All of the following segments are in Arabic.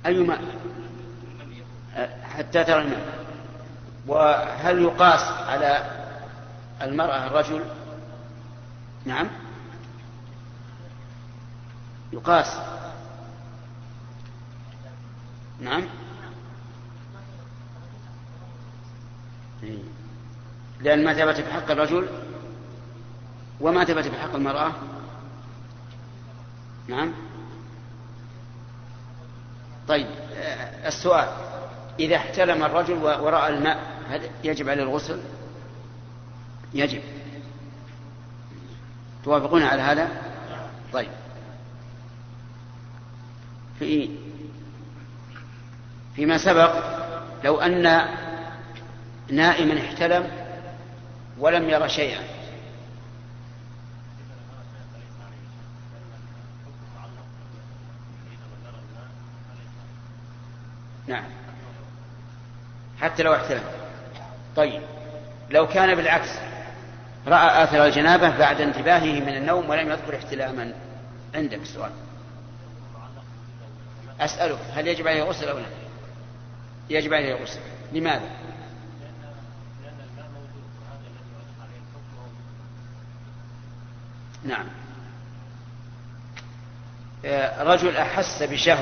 أي ماء حتى ترى الماء. وهل يقاس على المرأة الرجل؟ نعم يقاس. نعم لأن ما ثبت في حق الرجل وما ثبت في حق المرأة. نعم طيب السؤال: إذا احتلم الرجل ورأى الماء هل يجب عليه الغسل؟ يجب. توافقون على هذا؟ طيب فيما سبق لو أن نائما احتلم ولم ير شيئا نعم حتى لو احتلم. طيب لو كان بالعكس رأى آثر الجنابة بعد انتباهه من النوم ولم يذكر احتلاما، عندك السؤال. أسألك هل يجب عليه غسل أو لا؟ يجب عليه غسل. لماذا؟ نعم رجل أحس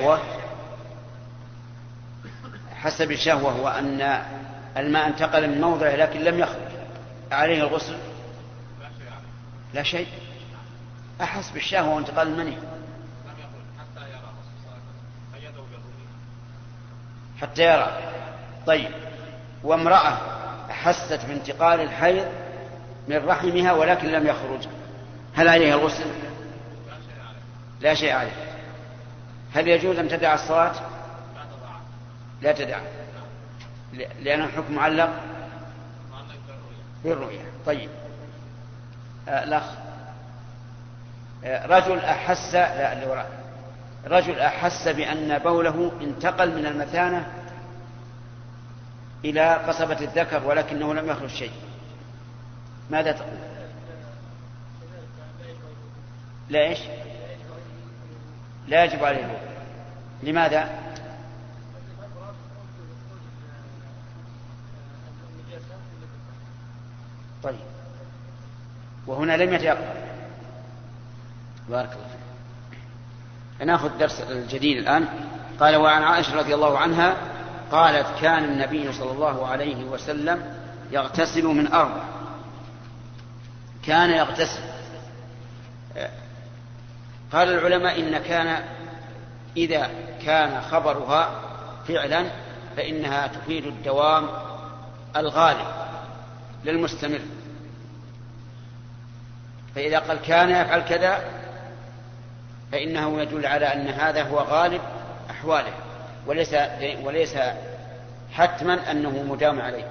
بشهوة وأن الماء انتقل من موضعه لكن لم يخرج، عليه الغسل؟ لا شيء. أحس بالشهوة وانتقال المني حتى يرى. طيب وامرأة أحست بانتقال الحيض من رحمها ولكن لم يخرج، هل عليها الغسل؟ لا شيء عليه. هل يجوز أن تدع الصلاة؟ لا تدع، لأن الحكم معلق بالرؤية. طيب الأخ رجل أحس بأن بوله انتقل من المثانة إلى قصبة الذكر ولكنه لم يخرج شيء، ماذا تقول؟ لا إيش؟ لا يجب عليه الوضوء. لماذا؟ طيب وهنا لم يتيقن. بارك الله فيك. نأخذ الدرس الجديد الآن. قال: وعن عائشة رضي الله عنها قالت: كان النبي صلى الله عليه وسلم يغتسل من 4. كان يغتسل. قال العلماء إن كان إذا كان خبرها فعلا فإنها تفيد الدوام الغالب للمستمر، فإذا قال كان يفعل كذا فإنه يدل على أن هذا هو غالب أحواله وليس حتما أنه مدام عليه.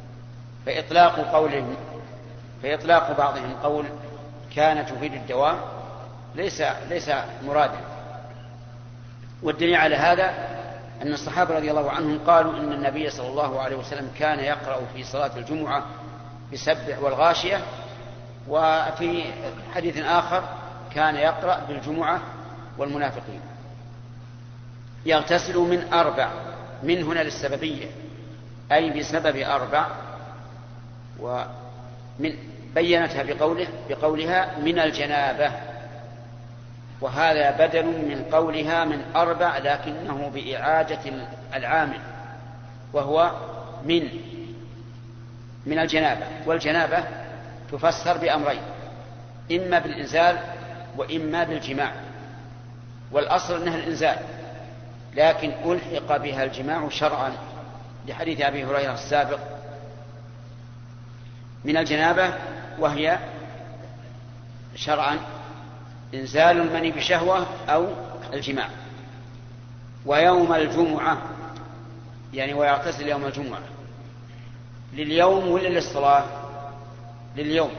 فإطلاق بعضهم قول كان تفيد الدوام ليس مرادا. والدليل على هذا أن الصحابة رضي الله عنهم قالوا إن النبي صلى الله عليه وسلم كان يقرأ في صلاة الجمعة بسبح والغاشية، وفي حديث آخر كان يقرأ بالجمعة والمنافقين. يغتسل من 4، من هنا للسببية أي بسبب 4، بينتها بقولها من الجنابة، وهذا بدل من قولها من 4 لكنه بإعادة العامل، وهو من الجنابة. والجنابة تفسر بأمرين: إما بالإنزال وإما بالجماع، والأصل أنها الإنزال، لكن ألحق بها الجماع شرعا لحديث أبي هريرة السابق من الجنابة، وهي شرعا إنزال المني بشهوة أو الجماع. ويوم الجمعة يعني ويغتسل يوم الجمعة لليوم ولا للصلاة؟ لليوم،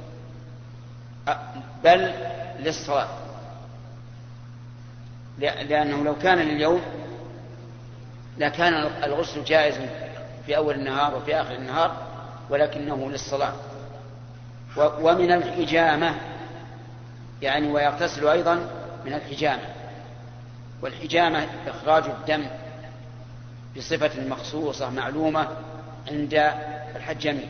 بل للصلاة، لأنه لو كان لليوم لكان الغسل جائز في أول النهار وفي آخر النهار، ولكنه للصلاة. ومن الحجامة يعني ويغتسل أيضا من الحجامة، والحجامة إخراج الدم بصفة مخصوصة معلومة عند الحجامين.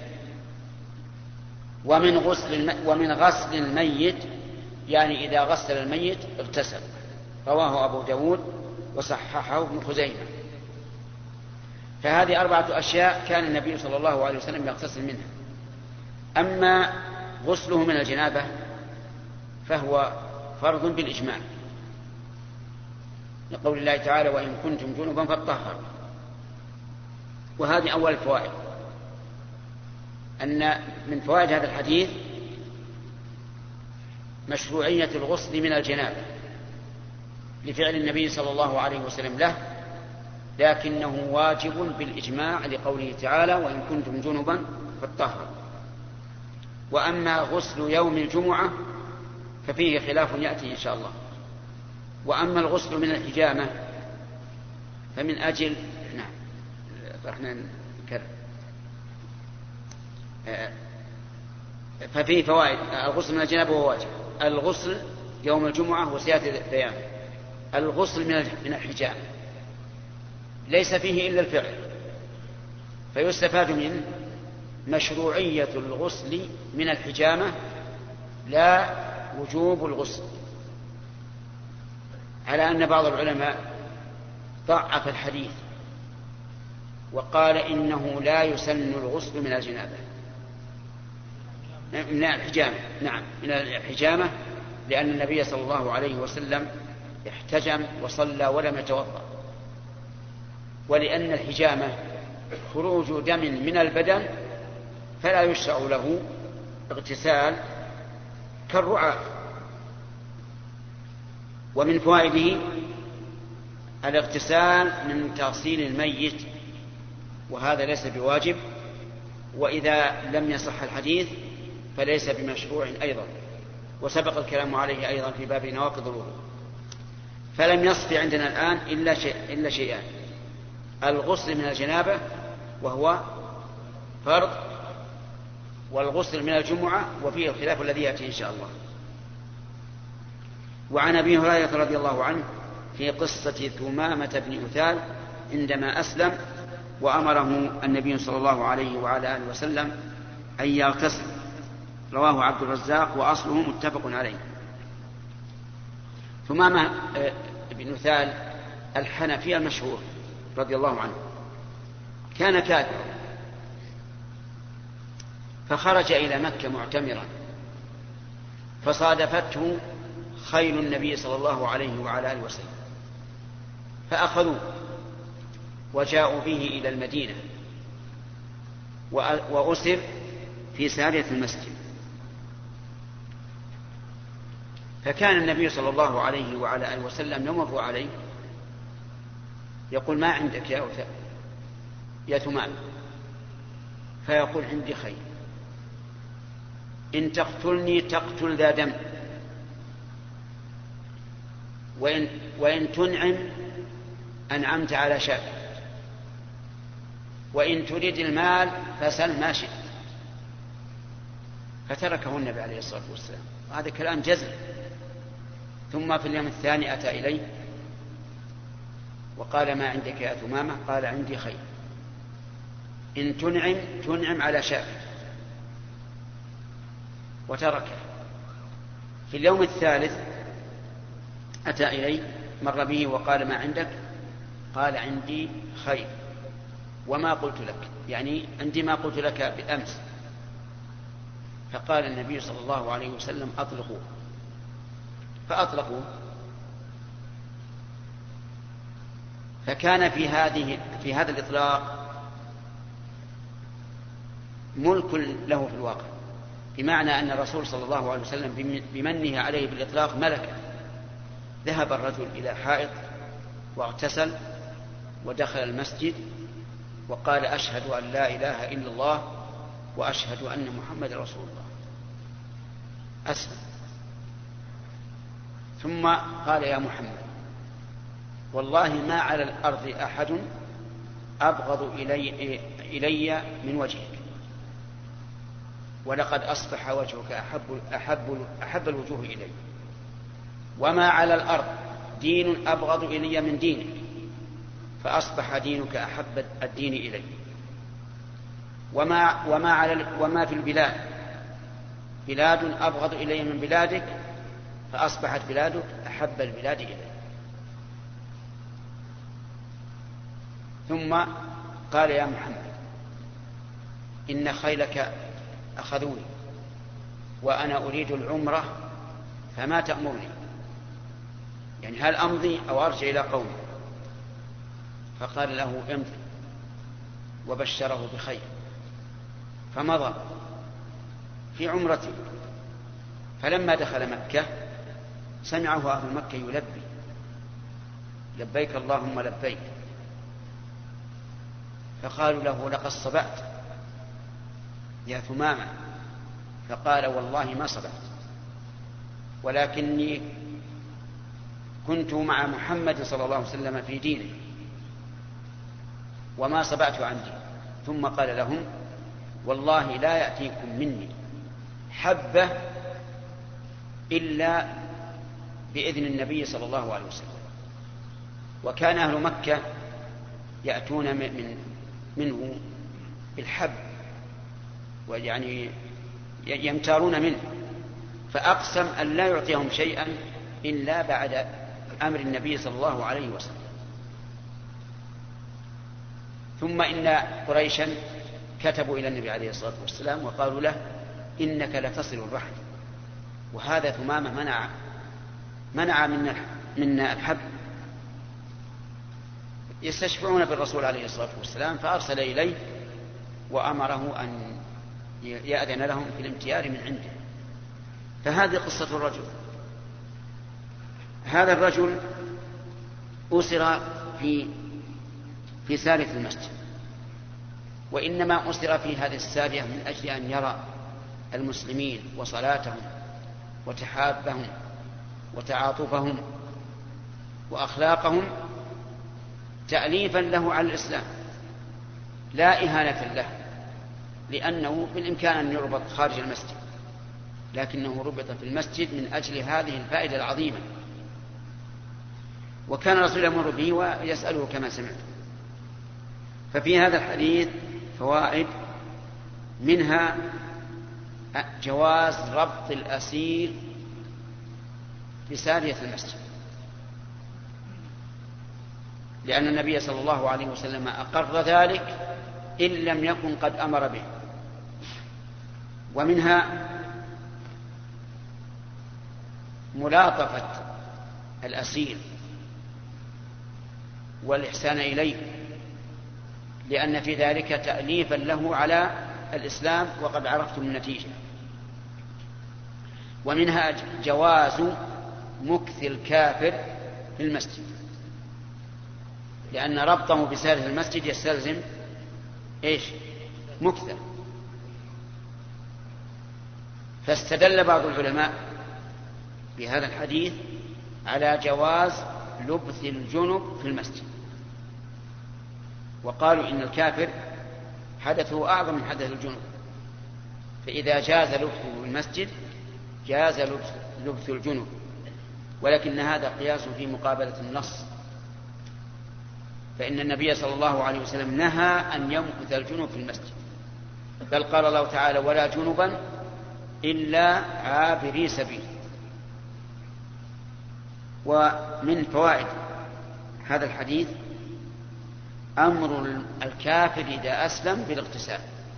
ومن غسل الميت، يعني إذا غسل الميت اغتسل. رواه أبو داود وصححه ابن خزيمة. فهذه 4 أشياء كان النبي صلى الله عليه وسلم يغتسل منها. أما غسله من الجنابة فهو فرض بالإجماع، لقول الله تعالى: وإن كنتم جنبا فاطهروا. وهذه أول الفوائد، أن من فوائد هذا الحديث مشروعية الغسل من الجنابة لفعل النبي صلى الله عليه وسلم له، لكنه واجب بالإجماع لقوله تعالى: وإن كنتم جنبا فاطهروا. وأما غسل يوم الجمعة ففيه خلاف يأتي إن شاء الله. وأما الغسل من الحجامة فمن أجل ففيه فوائد. الغسل من الجنابة هو واجب، الغسل يوم الجمعة وسيأتي بيان. الغسل من الحجامة ليس فيه إلا الفعل، فيستفاد منه مشروعية الغسل من الحجامة لا وجوب الغسل، على أن بعض العلماء ضعف الحديث وقال إنه لا يسن الغسل من الجنابة، من الحجامة. نعم، من الحجامة، لأن النبي صلى الله عليه وسلم احتجم وصلى ولم يتوضأ، ولأن الحجامة خروج دم من البدن فلا يشرع له اغتسال كالرعاة. ومن فوائده الاغتسال من تغسيل الميت، وهذا ليس بواجب، وإذا لم يصح الحديث فليس بمشروع أيضا، وسبق الكلام عليه أيضا في باب نواقض الوضوء. فلم يصف عندنا الآن إلا شيئان: الغسل من الجنابة وهو فرض، والغسل من الجمعة وفيه الخلاف الذي يأتي إن شاء الله. وعن أبي هريرة رضي الله عنه في قصة ثمامة بن أثال عندما أسلم وأمره النبي صلى الله عليه وعلى آله وسلم أن يغتسل. رواه عبد الرزاق وأصله متفق عليه. ثمامة بن أثال الحنفي المشهور رضي الله عنه كان كافرا، فخرج إلى مكة معتمرا، فصادفته خيل النبي صلى الله عليه وعلى آله وسلم، فأخذوه وجاءوا به إلى المدينة وأسر في سارية المسجد. فكان النبي صلى الله عليه وعلى آله وسلم يمر عليه يقول: ما عندك يا ثمام؟ فيقول: عندي خير، إن تقتلني تقتل ذا دم، وإن تنعم أنعمت على شاة، وإن تريد المال فسل ما شئت. فتركه النبي عليه الصلاة والسلام. هذا كلام جزم. ثم في اليوم الثاني أتى إليه وقال: ما عندك يا ثمامة؟ قال: عندي خير، إن تنعم على شاة، وتركه. في اليوم الثالث أتى إليه، مر به وقال: ما عندك؟ قال: عندي خير وما قلت لك، يعني عندي ما قلت لك بالأمس. فقال النبي صلى الله عليه وسلم: أطلقوه. فأطلقوه. فكان في هذا الإطلاق ملك له في الواقع، بمعنى أن الرسول صلى الله عليه وسلم بمنه عليه بالإطلاق ملكه. ذهب الرجل إلى حائط واغتسل ودخل المسجد وقال: أشهد أن لا إله إلا الله وأشهد أن محمد رسول الله. أسلم. ثم قال: يا محمد، والله ما على الأرض أحد أبغض إلي من وجهك، ولقد أصبح وجهك أحب الوجوه إلي، وما على الأرض دين أبغض إلي من دينك، فأصبح دينك أحب الدين إلي. وما في البلاد بلاد أبغض إلي من بلادك، فأصبحت بلادك أحب البلاد إلي. ثم قال يا محمد إن خيلك أخذوني وأنا أريد العمرة فما تأمرني، يعني هل أمضي أو أرجع إلى قومي؟ فقال له امضي، وبشره بخير، فمضى في عمرته. فلما دخل مكة سمعه أهل مكة يلبي لبيك اللهم لبيك، فقالوا له لقد صبأت يا ثمامة، فقال والله ما صبأت، ولكني كنت مع محمد صلى الله عليه وسلم في دينه وما صبأت عن دين. ثم قال لهم والله لا يأتيكم مني حبة إلا بإذن النبي صلى الله عليه وسلم. وكان أهل مكة يأتون منه بالحب، ويعني يمتارون منه، فأقسم أن لا يعطيهم شيئا إلا بعد أمر النبي صلى الله عليه وسلم. ثم إن قريشا كتبوا إلى النبي عليه الصلاة والسلام وقالوا له إنك لتصل الرحم، وهذا ثمامة منع منا الحب. يستشفعون بالرسول عليه الصلاة والسلام، فأرسل إليه وأمره أن يأذن لهم في الامتيار من عنده. فهذه قصة الرجل. هذا الرجل أسر في سارية المسجد، وإنما أسر في هذه السارية من أجل أن يرى المسلمين وصلاتهم وتحابهم وتعاطفهم وأخلاقهم تأليفا له على الإسلام لا إهانة له، لأنه بالإمكان أن يربط خارج المسجد، لكنه ربط في المسجد من أجل هذه الفائدة العظيمة. وكان الرسول يمر به ويسأله كما سمعت. ففي هذا الحديث فوائد، منها جواز ربط الأسير في سارية المسجد، لأن النبي صلى الله عليه وسلم أقر ذلك إن لم يكن قد أمر به. ومنها ملاطفة الأسير والإحسان إليه، لأن في ذلك تأليفا له على الإسلام، وقد عرفتم النتيجة. ومنها جواز مكث الكافر في المسجد، لأن ربطه بسارية المسجد يستلزم مكثه. فاستدل بعض العلماء بهذا الحديث على جواز لبث الجنب في المسجد، وقالوا إن الكافر حدثه أعظم من حدث الجنب، فإذا جاز لبثه في المسجد جاز لبث الجنب، ولكن هذا قياس في مقابلة النص، فإن النبي صلى الله عليه وسلم نهى أن يمكث الجنب في المسجد، بل قال الله تعالى ولا جنبا إلا عابري سبيل. ومن فوائد هذا الحديث أمر الكافر إذا أسلم بالاغتسال،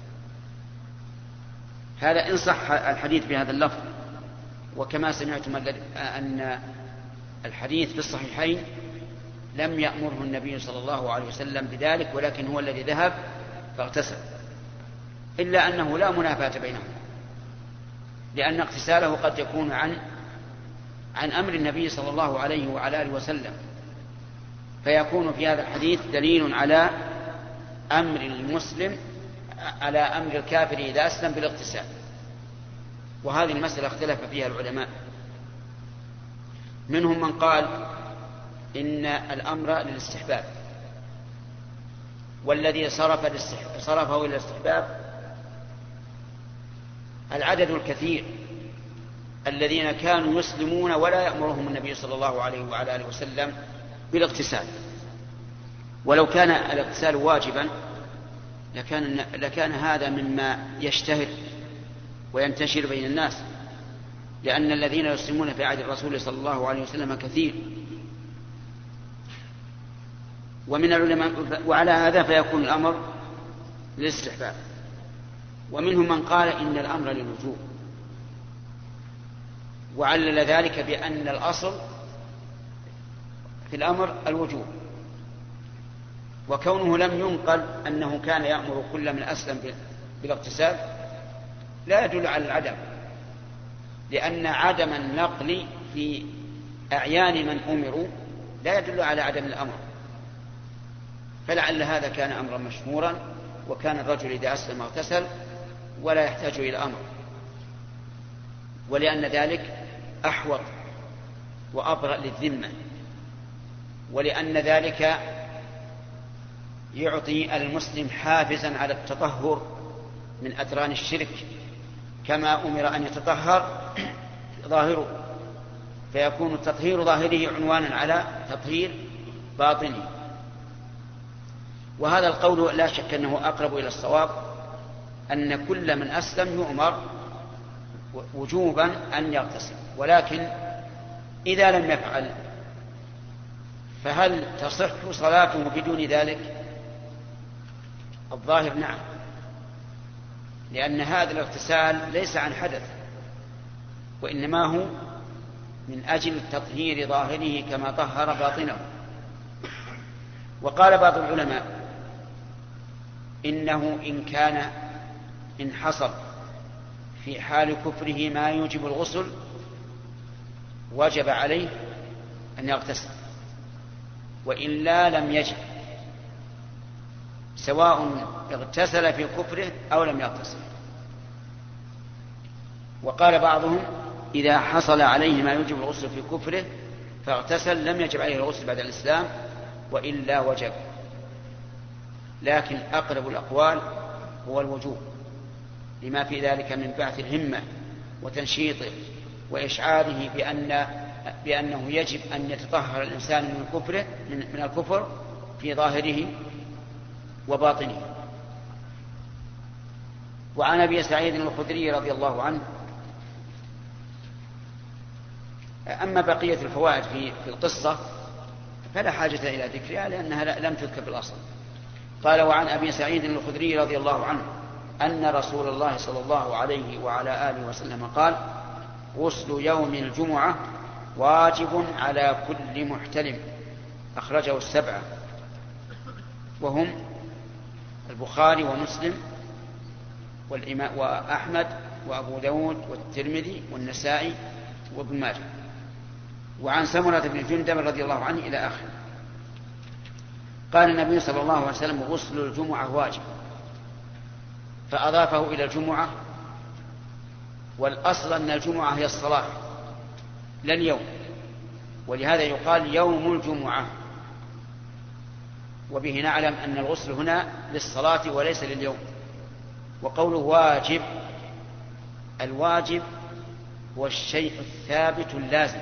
هذا إن صح الحديث بهذا اللفظ. وكما سمعتم أن الحديث في الصحيحين لم يأمره النبي صلى الله عليه وسلم بذلك، ولكن هو الذي ذهب فاغتسل، إلا أنه لا منافاة بينهم، لأن اغتساله قد يكون عن أمر النبي صلى الله عليه وعلى آله وسلم، فيكون في هذا الحديث دليل على أمر المسلم على أمر الكافر إذا أسلم بالاغتسال. وهذه المسألة اختلف فيها العلماء، منهم من قال إن الأمر للاستحباب، والذي صرفه إلى الاستحباب العدد الكثير الذين كانوا يسلمون ولا يأمرهم النبي صلى الله عليه وعلى آله وسلم بالاغتسال. ولو كان الاغتسال واجبا لكان هذا مما يشتهر وينتشر بين الناس، لأن الذين يسلمون في عهد الرسول صلى الله عليه وسلم كثير. ومن العلماء وعلى هذا فيكون الأمر للاستحباب، ومنهم من قال إن الأمر للوجوب، وعلل ذلك بأن الأصل في الأمر الوجوب، وكونه لم ينقل أنه كان يأمر كل من أسلم بالاغتسال لا يدل على العدم، لأن عدم النقل في أعيان من أمروا لا يدل على عدم الأمر، فلعل هذا كان أمرا مشهورا، وكان الرجل إذا أسلم اغتسل ولا يحتاج إلى أمر، ولأن ذلك أحوط وأبرأ للذمة، ولأن ذلك يعطي المسلم حافزا على التطهر من أدران الشرك، كما أمر أن يتطهر ظاهره، فيكون تطهير ظاهره عنوانا على تطهير باطنه. وهذا القول لا شك أنه أقرب إلى الصواب، أن كل من أسلم يؤمر وجوبا أن يغتسل، ولكن إذا لم يفعل فهل تصح صلاته بدون ذلك؟ الظاهر نعم، لأن هذا الاغتسال ليس عن حدث، وإنما هو من أجل تطهير ظاهره كما طهر باطنه. وقال بعض العلماء إنه إن حصل في حال كفره ما يوجب الغسل وجب عليه أن يغتسل، وإلا لم يجب، سواء اغتسل في كفره أو لم يغتسل. وقال بعضهم إذا حصل عليه ما يوجب الغسل في كفره فاغتسل لم يجب عليه الغسل بعد الإسلام، وإلا وجب. لكن أقرب الأقوال هو الوجوب، لما في ذلك من بعث الهمة وتنشيطه وإشعاره بأنه يجب أن يتطهر الإنسان من الكفر في ظاهره وباطنه. وعن أبي سعيد الخدري رضي الله عنه. أما بقية الفوائد في القصة فلا حاجة إلى ذكرها لأنها لم تذكر في الأصل. قال وعن أبي سعيد الخدري رضي الله عنه أن رسول الله صلى الله عليه وعلى آله وسلم قال غسل يوم الجمعة واجب على كل محتلم، أخرجه السبعة، وهم البخاري ومسلم وأحمد وأبو داود والترمذي والنسائي وابن ماجه. وعن سمرة بن جندب رضي الله عنه إلى آخره. قال النبي صلى الله عليه وسلم غسل الجمعة واجب، فأضافه إلى الجمعة، والأصل أن الجمعة هي الصلاة لا اليوم، ولهذا يقال يوم الجمعة، وبه نعلم أن الغسل هنا للصلاة وليس لليوم. وقوله واجب، الواجب هو الشيء الثابت اللازم،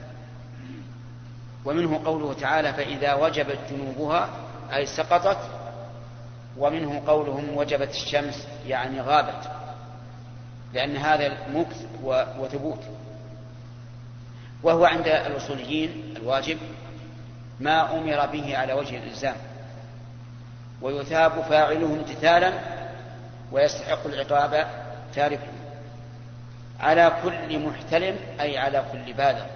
ومنه قوله تعالى فإذا وجبت جنوبها أي سقطت، ومنه قولهم وجبت الشمس يعني غابت، لأن هذا مكث وثبوت. وهو عند الأصوليين الواجب ما أمر به على وجه الإلزام، ويثاب فاعله امتثالا ويستحق العقاب تاركه، على كل محتلم أي على كل بالغ.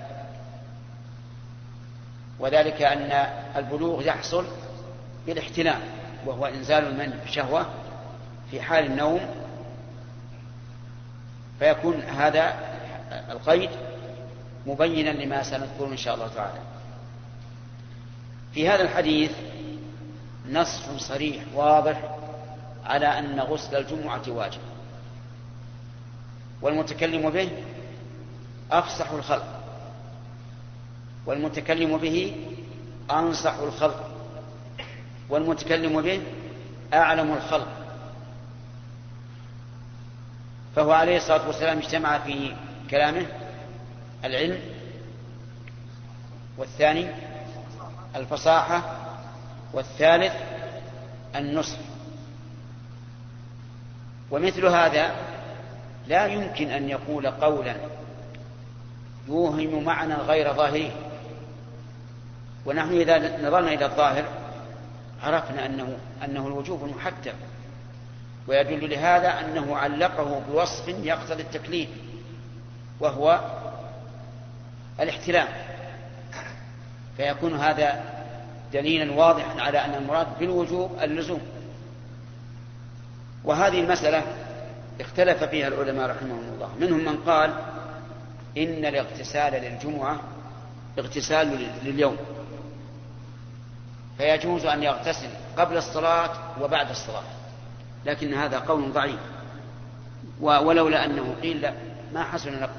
وذلك أن البلوغ يحصل بالاحتلام، وهو إنزال المني بشهوة في حال النوم، فيكون هذا القيد مبينا لما سنذكره إن شاء الله تعالى. في هذا الحديث نص صريح واضح على أن غسل الجمعة واجب، والمتكلم به أفصح الخلق، والمتكلم به أنصح الخلق، والمتكلم به أعلم الخلق، فهو عليه الصلاة والسلام اجتمع في كلامه العلم، والثاني الفصاحة، والثالث النصف. ومثل هذا لا يمكن أن يقول قولا يوهم معنى غير ظاهره، ونحن إذا نظرنا إلى الظاهر عرفنا أنه الوجوب المحتم، ويدل لهذا أنه علقه بوصف يقتضي التكليف وهو الاحتلام، فيكون هذا دليلا واضحا على أن المراد بالوجوب اللزوم. وهذه المسألة اختلف فيها العلماء رحمهم الله، منهم من قال إن الاغتسال للجمعة اغتسال لليوم، فيجوز أن يغتسل قبل الصلاة وبعد الصلاة، لكن هذا قول ضعيف، ولولا أنه قيل لا ما حسن نقله.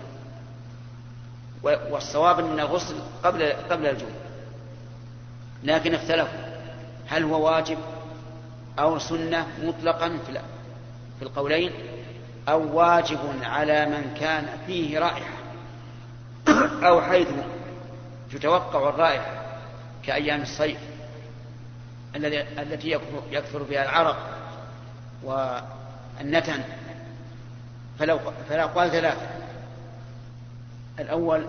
والصواب أن الغسل قبل الجمعة، لكن اختلفوا هل هو واجب أو سنة مطلقا في القولين، أو واجب على من كان فيه رائحة أو حيث تتوقع الرائحة كأيام الصيف التي يكثر بها العرق والنتن. فالأقوال ثلاثة: الأول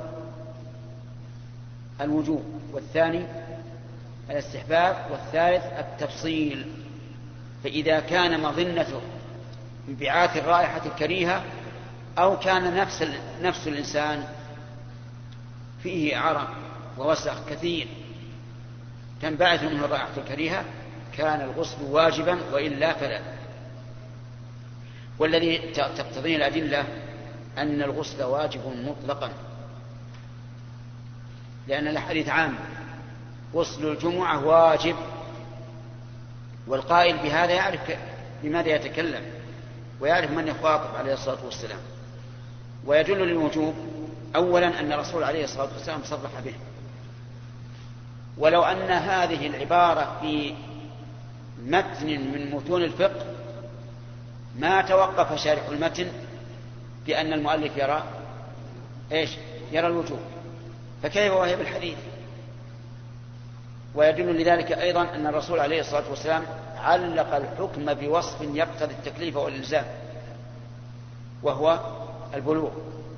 الوجوب، والثاني الاستحباب، والثالث التفصيل. فإذا كان مظنته انبعاث الرائحة الكريهة أو كان نفس الإنسان فيه عرق ووسخ كثير تنبعث منه الرائحة الكريهة كان الغسل واجبا، وإلا فلا. والذي تقتضيه الأدلة أن الغسل واجب مطلقا، لأن الحديث عام: غسل الجمعة واجب. والقائل بهذا يعرف بماذا يتكلم ويعرف من يخاطب عليه الصلاة والسلام. ويدل للوجوب أولا أن الرسول عليه الصلاة والسلام صرح به، ولو أن هذه العبارة في متن من متون الفقه ما توقف شارح المتن بأن المؤلف يرى الوجوب، فكيف وهي بالحديث؟ ويدل لذلك أيضا أن الرسول عليه الصلاة والسلام علق الحكم بوصف يقتضي التكليف والإلزام وهو البلوغ.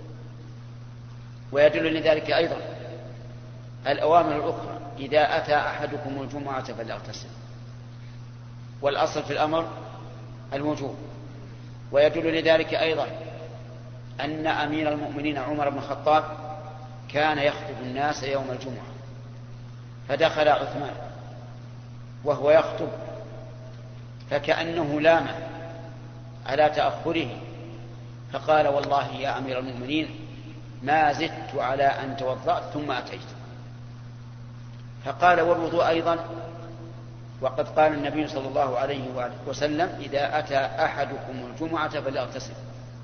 ويدل لذلك أيضا الأوامر الأخرى: إذا أتى أحدكم الجمعة فليغتسل، والأصل في الأمر الوجوب. ويدل لذلك أيضا أن أمير المؤمنين عمر بن الخطاب كان يخطب الناس يوم الجمعة، فدخل عثمان وهو يخطب فكأنه لام على تأخره، فقال: والله يا أمير المؤمنين ما زدت على أن توضأت ثم أتيت. فقال: والوضوء أيضا، وقد قال النبي صلى الله عليه وسلم: إذا أتى أحدكم الجمعة فليغتسل.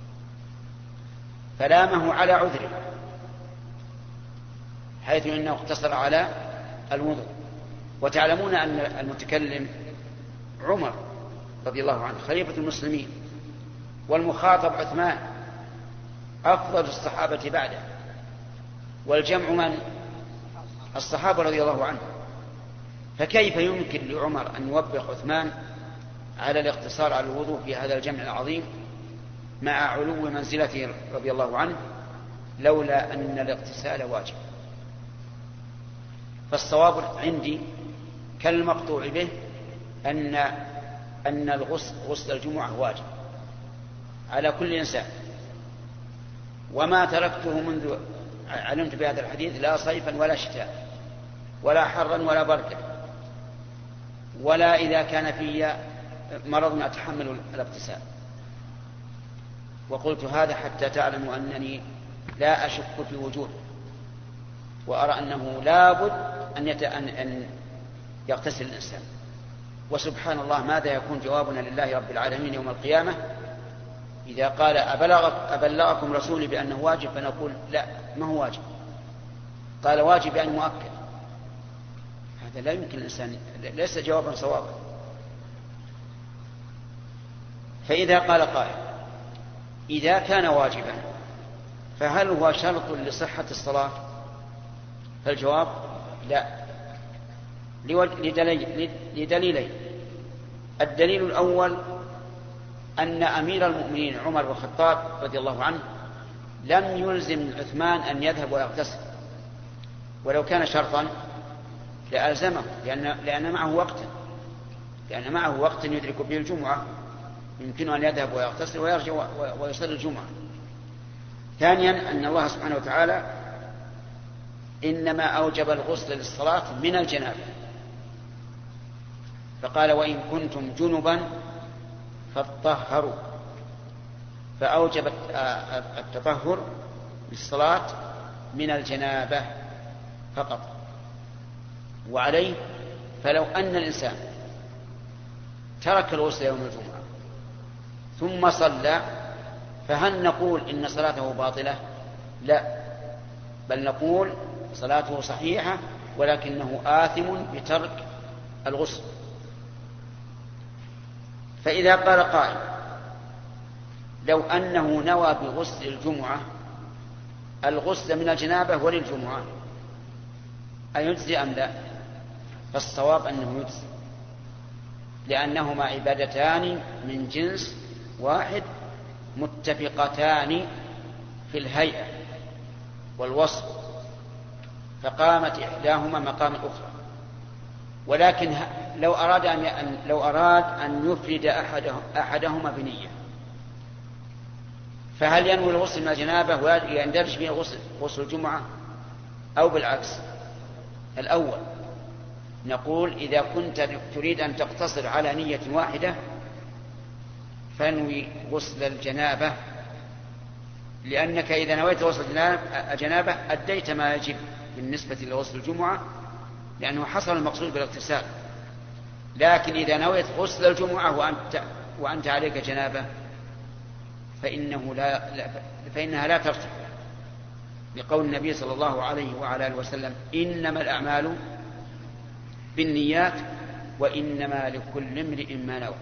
فلامه على عذره، حيث إنه اقتصر على الوضوء. وتعلمون أن المتكلم عمر رضي الله عنه خليفة المسلمين، والمخاطب عثمان أفضل الصحابة بعده، والجمع من الصحابة رضي الله عنه. فكيف يمكن لعمر أن يوبخ عثمان على الاقتصار على الوضوء في هذا الجمع العظيم مع علو منزلته رضي الله عنه، لولا أن الاغتسال واجب؟ فالصواب عندي كالمقطوع به أن غسل الجمعة واجب على كل إنسان. وما تركته منذ علمت بهذا الحديث لا صيفا ولا شتاء ولا حرا ولا بردا، ولا إذا كان في مرض أتحمل الاغتسال. وقلت هذا حتى تعلموا أنني لا أشك في وجوده، وأرى أنه لابد أن يغتسل الإنسان. وسبحان الله ماذا يكون جوابنا لله رب العالمين يوم القيامة إذا قال: أبلغكم رسولي بأنه واجب؟ فنقول: لا، ما هو واجب. قال: واجب يعني مؤكد. هذا لا يمكن الإنسان، ليس جوابا صوابا. فإذا قال قائل: إذا كان واجبا فهل هو شرط لصحة الصلاة؟ فالجواب: لا، لدليلين. الدليل الأول أن أمير المؤمنين عمر بن الخطاب رضي الله عنه لم يلزم عثمان أن يذهب ويغتسل، ولو كان شرطا لألزمه، لأن معه وقتا يدرك به الجمعة، يمكن أن يذهب ويغتسل ويرجع ويصلي الجمعة. ثانيا أن الله سبحانه وتعالى إنما أوجب الغسل للصلاة من الجنابة، فقال وإن كنتم جنبا فاطهروا، فأوجب التطهر للصلاة من الجنابة فقط. وعليه فلو أن الإنسان ترك الغسل يوم الجمعة ثم صلى، فهل نقول إن صلاته باطلة؟ لا، بل نقول صلاته صحيحة، ولكنه آثم بترك الغسل. فإذا قال قائل لو أنه نوى بغسل الجمعة الغسل من الجنابة وللجمعة أيجزي أم لا؟ فالصواب أنه يجزي، لأنهما عبادتان من جنس واحد متفقتان في الهيئة والوصف، فقامت إحداهما مقام الأخرى. ولكن لو أراد أن يفرد أحدهما بنية، فهل ينوي الغسل من الجنابة ويندرج فيه غسل الجمعة أو بالعكس؟ الأول نقول إذا كنت تريد أن تقتصر على نية واحدة فانوي غسل الجنابة، لأنك إذا نويت غسل الجنابة أديت ما يجب بالنسبة لغسل الجمعة، لأنه حصل المقصود بالاغتسال. لكن إذا نويت غسل الجمعة وأنت عليك جنابة فإنها لا ترتفع، لقول النبي صلى الله عليه وعلى آله وسلم إنما الأعمال بالنيات وإنما لكل امرئ ما نوى.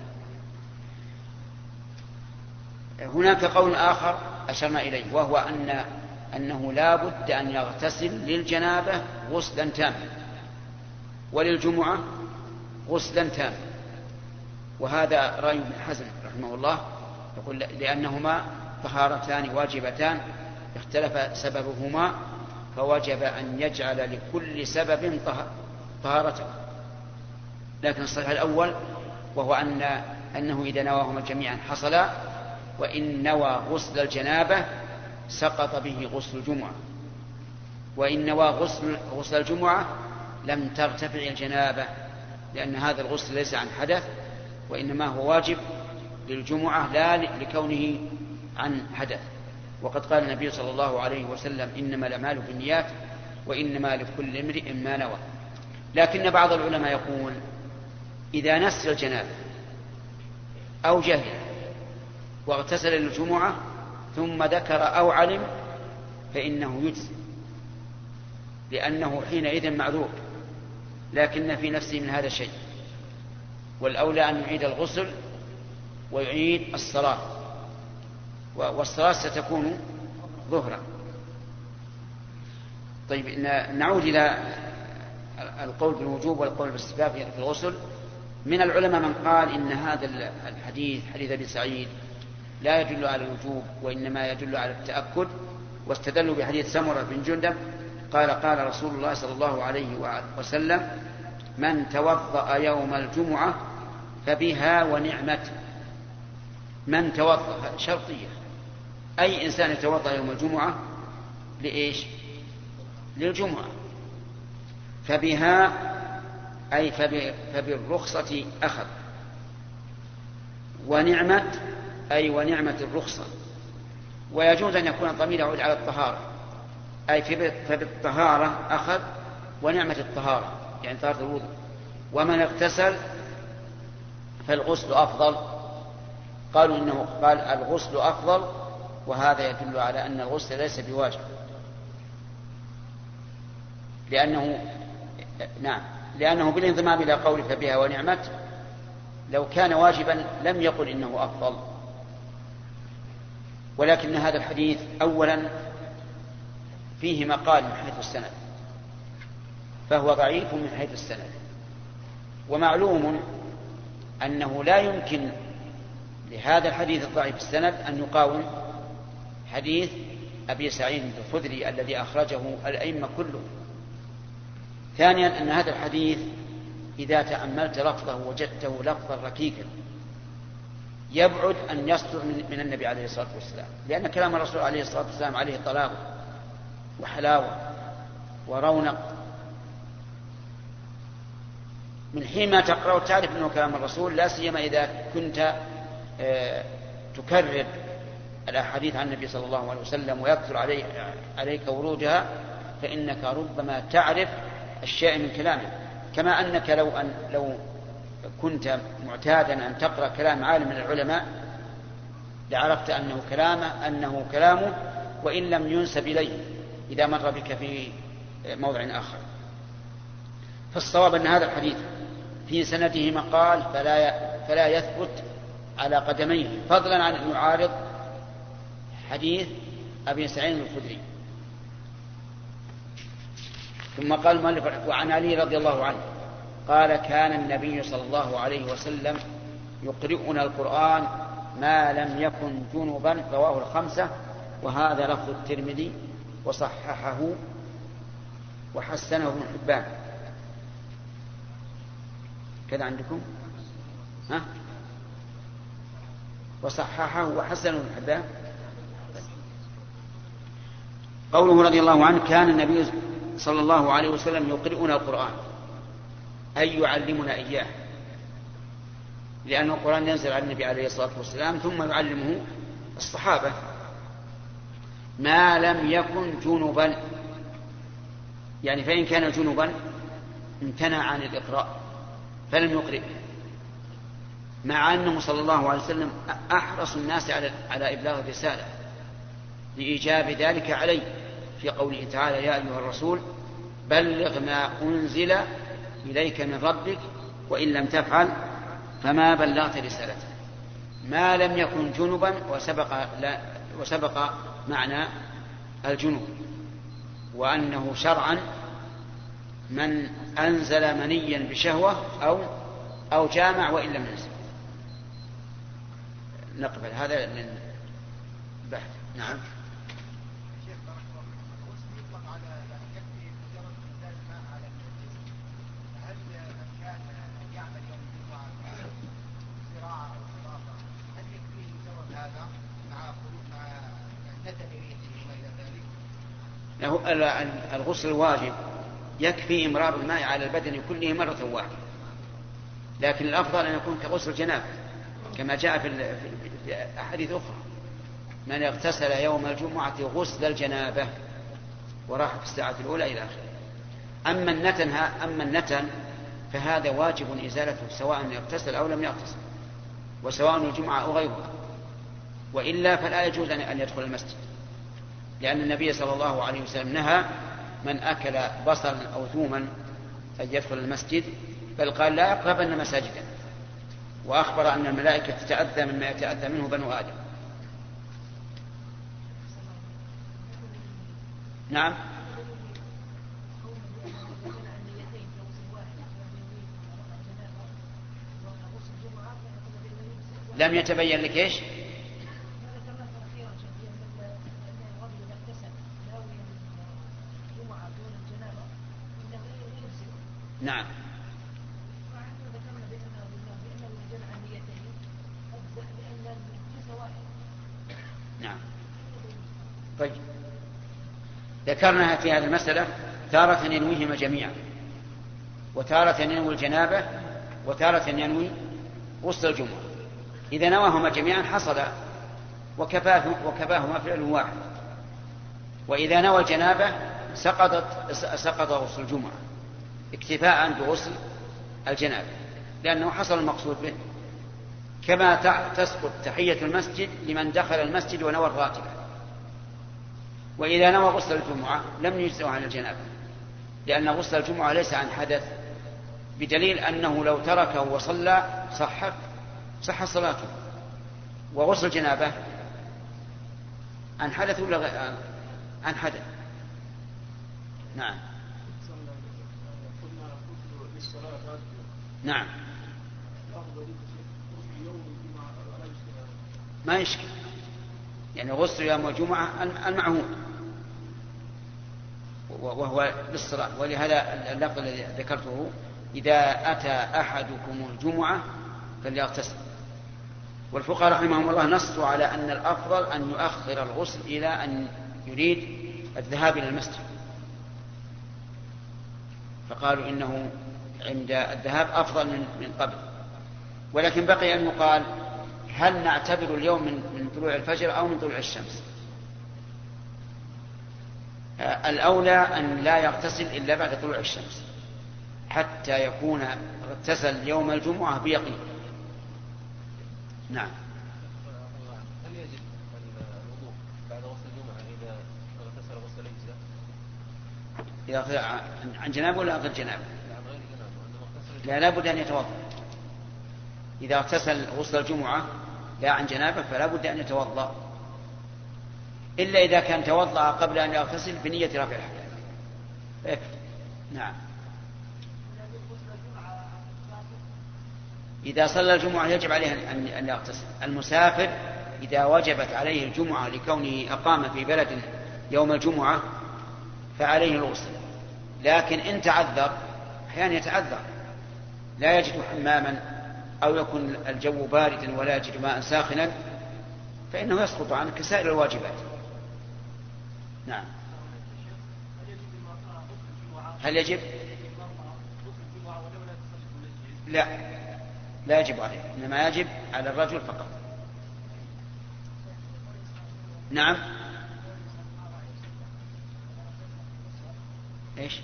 هناك قول آخر أشرنا إليه، وهو أنه لا بد أن يغتسل للجنابة غسلا تاما وللجمعة غسلا تاما، وهذا رأي ابن حزم رحمه الله، يقول لأنهما طهارتان واجبتان اختلف سببهما فوجب أن يجعل لكل سبب طهارته. لكن الصحيح الأول وهو أنه إذا نواهما جميعا حصلا، وإن نوى غسل الجنابة سقط به غسل الجمعة، وإن نوى غسل الجمعة لم ترتفع الجنابة، لأن هذا الغسل ليس عن حدث وإنما هو واجب للجمعة لا لكونه عن حدث. وقد قال النبي صلى الله عليه وسلم إنما الأعمال بالنيات وإنما لكل امرئ ما نوى. لكن بعض العلماء يقول إذا نسي الجنابة أو جهل واغتسل للجمعة ثم ذكر أو علم فإنه يجزي، لأنه حينئذ معذور، لكن في نفسه من هذا الشيء، والأولى أن يعيد الغسل ويعيد الصلاة، والصلاة ستكون ظهرا. طيب نعود إلى القول بالوجوب والقول بالاستحباب في الغسل. من العلماء من قال إن هذا الحديث حديث أبي سعيد لا يدل على الوجوب وإنما يدل على التأكد، واستدلوا بحديث سمرة بن جندب قال رسول الله صلى الله عليه وسلم من توضأ يوم الجمعة فبها ونعمت. من توضأ شرطية، أي إنسان يتوضأ يوم الجمعة لإيش؟ للجمعة. فبها أي فبالرخصة أخذ، ونعمت أي ونعمة الرخصة. ويجوز أن يكون الضمير يعود على الطهارة، أي فبالطهارة أخذ ونعمة الطهارة، يعني طهارة الوضوء. ومن اغتسل فالغسل أفضل. قالوا إنه قال الغسل أفضل، وهذا يدل على أن الغسل ليس بواجب، لأنه بالانضمام إلى قول فبها ونعمت لو كان واجبا لم يقل إنه أفضل. ولكن هذا الحديث أولا فيه مقال من حيث السند، فهو ضعيف من حيث السند، ومعلوم أنه لا يمكن لهذا الحديث الضعيف السند أن يقاوم حديث أبي سعيد الخدري الذي أخرجه الأئمة كلهم. ثانيا أن هذا الحديث إذا تأملت لفظه وجدته لفظا ركيكا يبعد أن يصدر من النبي عليه الصلاة والسلام، لأن كلام الرسول عليه الصلاة والسلام عليه طلاوة وحلاوة ورونق. من حين ما تقرأ تعرف أنه كلام الرسول، لا سيما إذا كنت تكرر الأحاديث عن النبي صلى الله عليه وسلم ويكثر عليك ورودها، فإنك ربما تعرف الشيء من كلامه. كما أنك لو كنت معتادا أن تقرأ كلام عالم من العلماء لعرفت أنه كلامه وإن لم ينسب إليه إذا مر بك في موضع آخر. فالصواب أن هذا الحديث في سنده مقال فلا يثبت على قدميه، فضلا عن أن يعارض حديث أبي سعيد الخدري. ثم قال المؤلف: وعن علي رضي الله عنه قال: كان النبي صلى الله عليه وسلم يقرئنا القرآن ما لم يكن جنبا، رواه الخمسة، وهذا لفظ الترمذي وصححه وحسنه ابن حبان. كذا عندكم؟ ها؟ وصححه وحسنه ابن حبان. قوله رضي الله عنه: كان النبي صلى الله عليه وسلم يقرئنا القرآن، أي يعلمنا إياه، لأن القرآن ينزل على النبي عليه الصلاة والسلام ثم يعلمه الصحابة. ما لم يكن جنبا، يعني فإن كان جنبا امتنع عن الإقراء فلم يقرئ، مع أنه صلى الله عليه وسلم أحرص الناس على إبلاغ الرسالة لإيجاب ذلك عليه في قوله تعالى: يا أيها الرسول بلغ ما أنزل إليك من ربك وإن لم تفعل فما بلغت رسالته. ما لم يكن جنبا، وسبق معنى الجنوب، وأنه شرعا من أنزل منيا بشهوة أو جامع وإن لم ينزل. نقبل هذا من بحث. نعم. الغسل الواجب يكفي إمرار الماء على البدن كله مرة واحدة، لكن الأفضل أن يكون كغسل الجنابة كما جاء في أحاديث أخرى: من اغتسل يوم الجمعة غسل الجنابة وراح في الساعة الأولى إلى آخره. أما النتن فهذا واجب إزالته سواء اغتسل أو لم يغتسل، وسواء الجمعة أو غيرها، وإلا فلا يجوز أن يدخل المسجد، لأن النبي صلى الله عليه وسلم نهى من أكل بصلا أو ثوما أن يدخل المسجد، بل قال: لا يقربن مساجدا، وأخبر أن الملائكة تتأذى مما يتأذى منه بنو آدم. نعم. لم يتبين لك إيش؟ نعم. نعم. طيب، ذكرنا في هذه المسألة تارة ينويهما جميعا، وتارة ينوي الجنابة، وتارة ينوي غسل الجمعة. إذا نواهما جميعا حصل وكفاهما فعل واحد، وإذا نوى الجنابة سقط غسل الجمعة اكتفاء بغسل الجنابة، لأنه حصل المقصود به، كما تسقط تحية المسجد لمن دخل المسجد ونوى الراتبة. وإذا نوى غسل الجمعة لم يجزئه عن الجنابة، لأن غسل الجمعة ليس عن حدث، بدليل أنه لو تركه وصلى صح صلاته. وغسل الجنابة عن حدث ولا عن حدث؟ نعم. نعم ما يشكل، يعني غسل يوم الجمعة المعهود وهو للصلاة، ولهذا اللفظ الذي ذكرته إذا أتى أحدكم الجمعة فليغتسل. والفقهاء رحمهم الله نصوا على أن الأفضل أن يؤخر الغسل إلى أن يريد الذهاب إلى المسجد، فقالوا إنه عند الذهاب أفضل من قبل. ولكن بقي أن يقال هل نعتبر اليوم من طلوع الفجر أو من طلوع الشمس؟ الأولى أن لا يغتسل إلا بعد طلوع الشمس حتى يكون اغتسل يوم الجمعة بيقين. نعم. هل يجب الوضوء بعد غسل الجمعة إذا اغتسل غسل الجنابة؟ إذا عن جنابه ولا غير جنابه؟ لا، لابد أن يتوضأ. إذا اغتسل غسل الجمعة لا عن جنابه فلا بد أن يتوضأ، إلا إذا كان توضأ قبل أن يغتسل بنية رفع الحدث. نعم. إذا صلى الجمعة يجب عليه أن يغتسل. المسافر إذا وجبت عليه الجمعة لكونه أقام في بلد يوم الجمعة فعليه الغسل، لكن إن تعذر، أحيانا يتعذر لا يجد حماما أو يكون الجو باردا ولا يجد ماء ساخنا فإنه يسقط عنه كسائر الواجبات. نعم. هل يجب؟ لا، لا يجب عليه، إنما يجب على الرجل فقط. نعم. إيش؟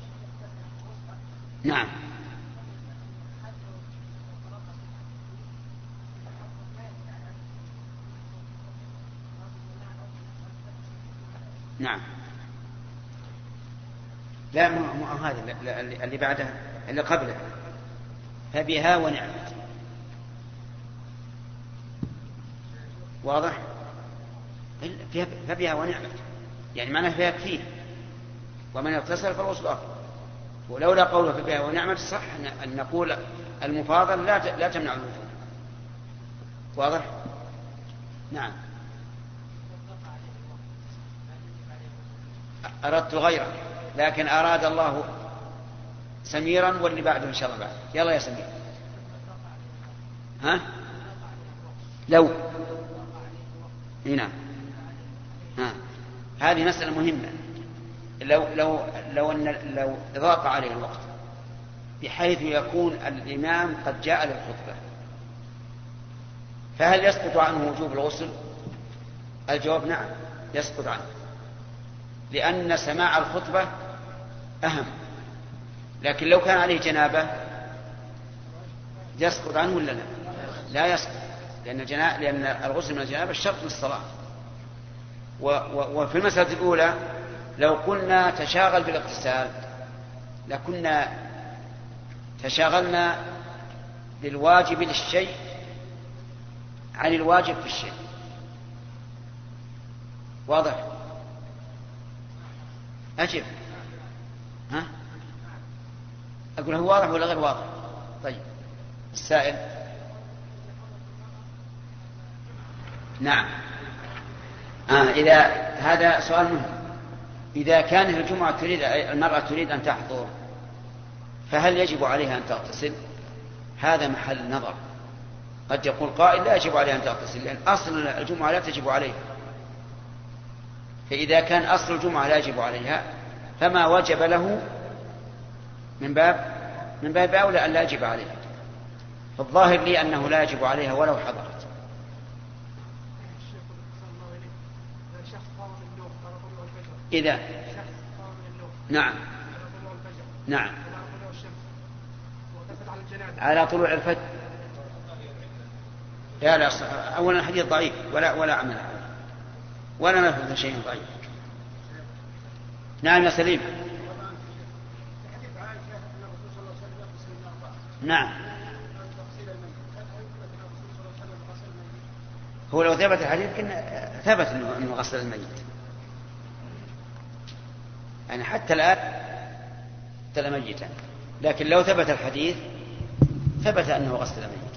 نعم. نعم. لا، مو هذا اللي بعده اللي قبله، فبها ونعمت. واضح؟ فبها ونعمت يعني معناه فيها كثير، ومن اغتسل فالغسل أفضل. ولولا قوله فبها ونعمت صح أن نقول المفاضل لا تمنع الوجوب. واضح؟ نعم. أردت غيره، لكن أراد الله سميرا واللي بعده إن شاء الله بعد. يلا يا سمير. ها؟ لو هنا. ها. هذه مسألة مهمة. لو ضاق عليه الوقت بحيث يكون الإمام قد جاء للخطبة، فهل يسقط عنه وجوب الغسل؟ الجواب نعم، يسقط عنه، لأن سماع الخطبة أهم. لكن لو كان عليه جنابة يسقط عنه ولا لا؟ لا يسقط، لأن الغسل من الجنابة شرط للصلاة. وفي المسألة الأولى لو قلنا تشاغل بالاغتسال لكنا تشاغلنا بالواجب للشيء عن الواجب في الشيء. واضح؟ أجب. ها؟ أقول هو واضح ولا غير واضح؟ طيب السائل. نعم. إذا هذا سؤال مهم. إذا كانت الجمعة المرأة تريد أن تحضر فهل يجب عليها أن تغتسل؟ هذا محل نظر. قد يقول قائل لا يجب عليها أن تغتسل لأن أصل الجمعة لا تجب عليها. فإذا كان أصل الجمعة لا يجب عليها فما وجب له من باب أولى أن لا يجب عليها. فالظاهر لي أنه لا يجب عليها ولو حضرت. إذا نعم نعم على طلوع الفجر لا أولا الحديث ضعيف ولا عمل عليه ولا نفذ شيء ضعيف. نعم يا سليم. نعم. هو لو ثبت الحديث ثبت أنه غسل الميت، يعني حتى الآن قتل ميتا، لكن لو ثبت الحديث ثبت أنه غسل ميت.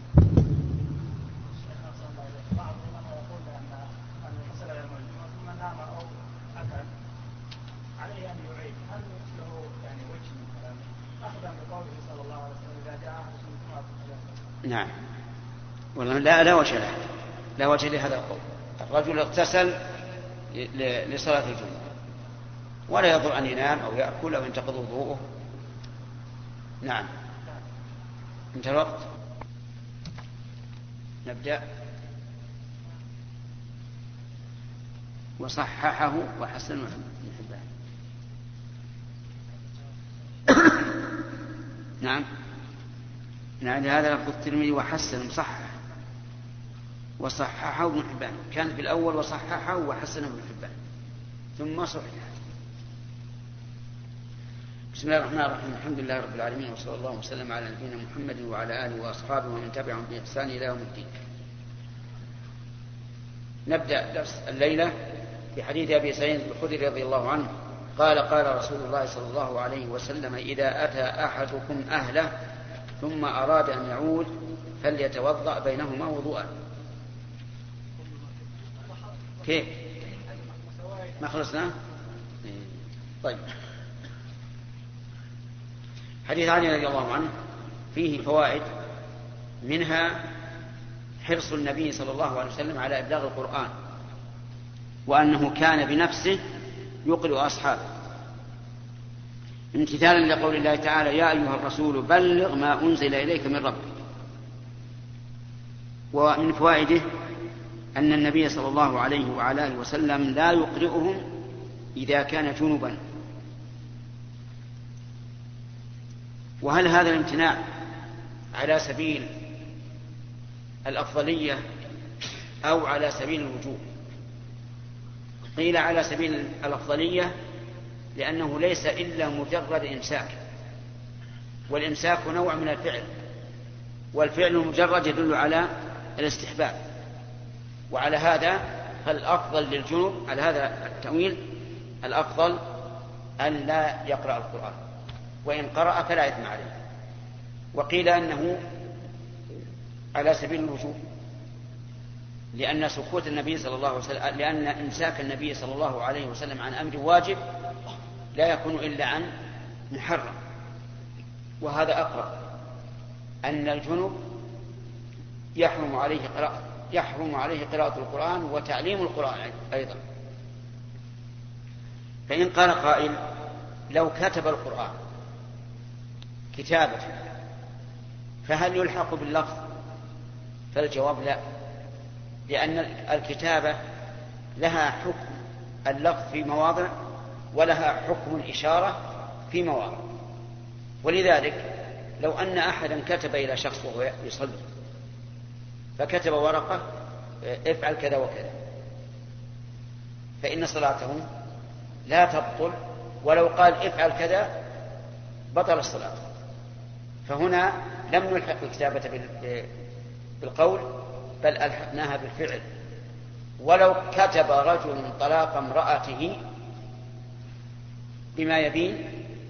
نعم، والله لا وجه له، لا وجه لهذا القول. الرجل اغتسل لصلاة الجمعة ولا يضر أن ينام أو يأكل أو ينتقض وضوءه. نعم، انتهى الوقت. نبدأ. وصححه وحسن ابن حبان. نعم، هذا لفظ الترمذي وحسن مصحح، وصححه ابن حبان. كان في الأول وصححه وحسنه ابن حبان ثم صححه. بسم الله الرحمن الرحيم. الحمد لله رب العالمين، وصلى الله وسلم على نبينا محمد وعلى آله وأصحابه ومن تبعهم بإحسان إلى يوم الدين. نبدأ درس الليلة بحديث أبي سعيد الخدري رضي الله عنه قال قال رسول الله صلى الله عليه وسلم: إذا أتى أحدكم أهله ثم أراد أن يعود فليتوضأ بينهما وضوءا. كيف ما خلصنا؟ طيب. حديث علي رضي الله عنه فيه فوائد، منها حرص النبي صلى الله عليه وسلم على إبلاغ القرآن، وأنه كان بنفسه يقرئ أصحابه امتثالا لقول الله تعالى: يا أيها الرسول بلغ ما أنزل إليك من ربك. ومن فوائده أن النبي صلى الله عليه وعلى آله وسلم لا يقرئهم إذا كان جنبا. وهل هذا الامتناع على سبيل الأفضلية أو على سبيل الوجوب؟ قيل على سبيل الأفضلية، لأنه ليس إلا مجرد إمساك، والإمساك نوع من الفعل، والفعل المجرد يدل على الاستحباب. وعلى هذا فالأفضل للجنوب، على هذا التأويل الأفضل أن لا يقرأ القرآن، وإن قرأ فلا إثم عليه. وقيل أنه على سبيل الوجوب، لأن سكوت النبي صلى الله عليه وسلم، لأن إمساك النبي صلى الله عليه وسلم عن أمر واجب لا يكون إلا عن محرم. وهذا أقرب، أن الجنوب يحرم عليه قراءة القرآن وتعليم القرآن أيضا. فإن قال قائل: لو كتب القرآن كتابة فهل يلحق باللفظ؟ فالجواب لا، لأن الكتابة لها حكم اللفظ في مواضع ولها حكم الإشارة في مواضع. ولذلك لو أن أحدا كتب إلى شخص وهو يصلي فكتب ورقة: افعل كذا وكذا، فإن صلاته لا تبطل، ولو قال افعل كذا بطل الصلاة. فهنا لم نلحق الكتابة بالقول، بل ألحقناها بالفعل. ولو كتب رجل طلاق امرأته بما يبين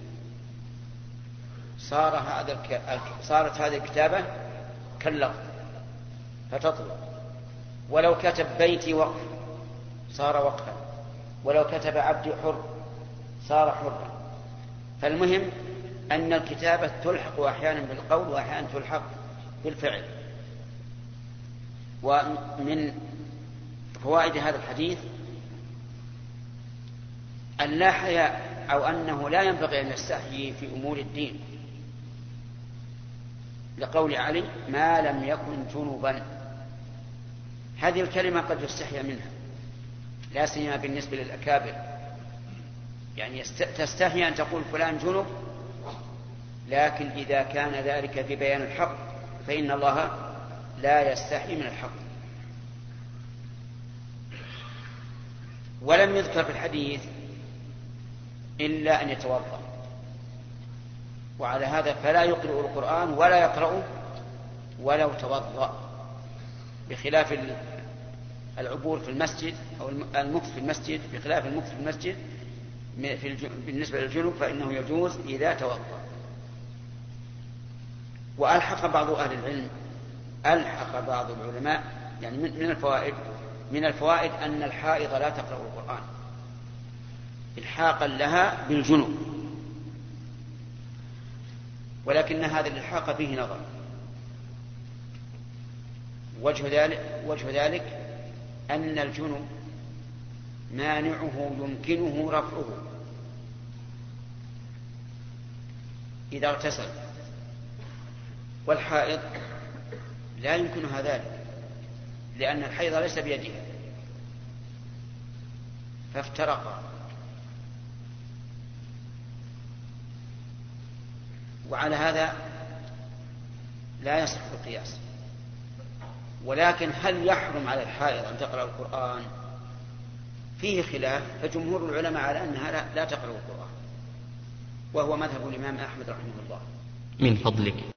صارت هذه الكتابة كاللفظ فتطلق. ولو كتب بيتي وقف صار وقفا، ولو كتب عبدي حر صار حرا. فالمهم أن الكتابة تلحق أحيانا بالقول وأحيانا تلحق بالفعل. ومن فوائد هذا الحديث أن لا حياء، أو أنه لا ينبغي أن يستحيي في أمور الدين، لقول علي: ما لم يكن جنبا. هذه الكلمة قد يستحيا منها، لا سيما بالنسبة للأكابر، يعني تستحي أن تقول فلان جنب، لكن إذا كان ذلك في بيان الحق فإن الله لا يستحي من الحق. ولم يذكر في الحديث إلا أن يتوضأ، وعلى هذا فلا يقرأ القرآن ولا يقرأ ولو توضأ، بخلاف العبور في المسجد أو المكث في المسجد. بخلاف المكث في المسجد بالنسبة للجنوب فإنه يجوز إذا توضأ. وألحق بعض أهل العلم، ألحق بعض العلماء يعني من الفوائد أن الحائض لا تقرأ القرآن إلحاقا لها بالجنوب، ولكن هذا الإلحاق فيه نظر. وجه ذلك أن الجنوب مانعه يمكنه رفعه إذا اغتسل، والحائض لا يمكنها ذلك لأن الحيض ليس بيدها، فافترقا. وعلى هذا لا يصح القياس. ولكن هل يحرم على الحائض أن تقرأ القرآن؟ فيه خلاف، فجمهور العلماء على أنها لا تقرأ القرآن، وهو مذهب الإمام أحمد رحمه الله. من فضلك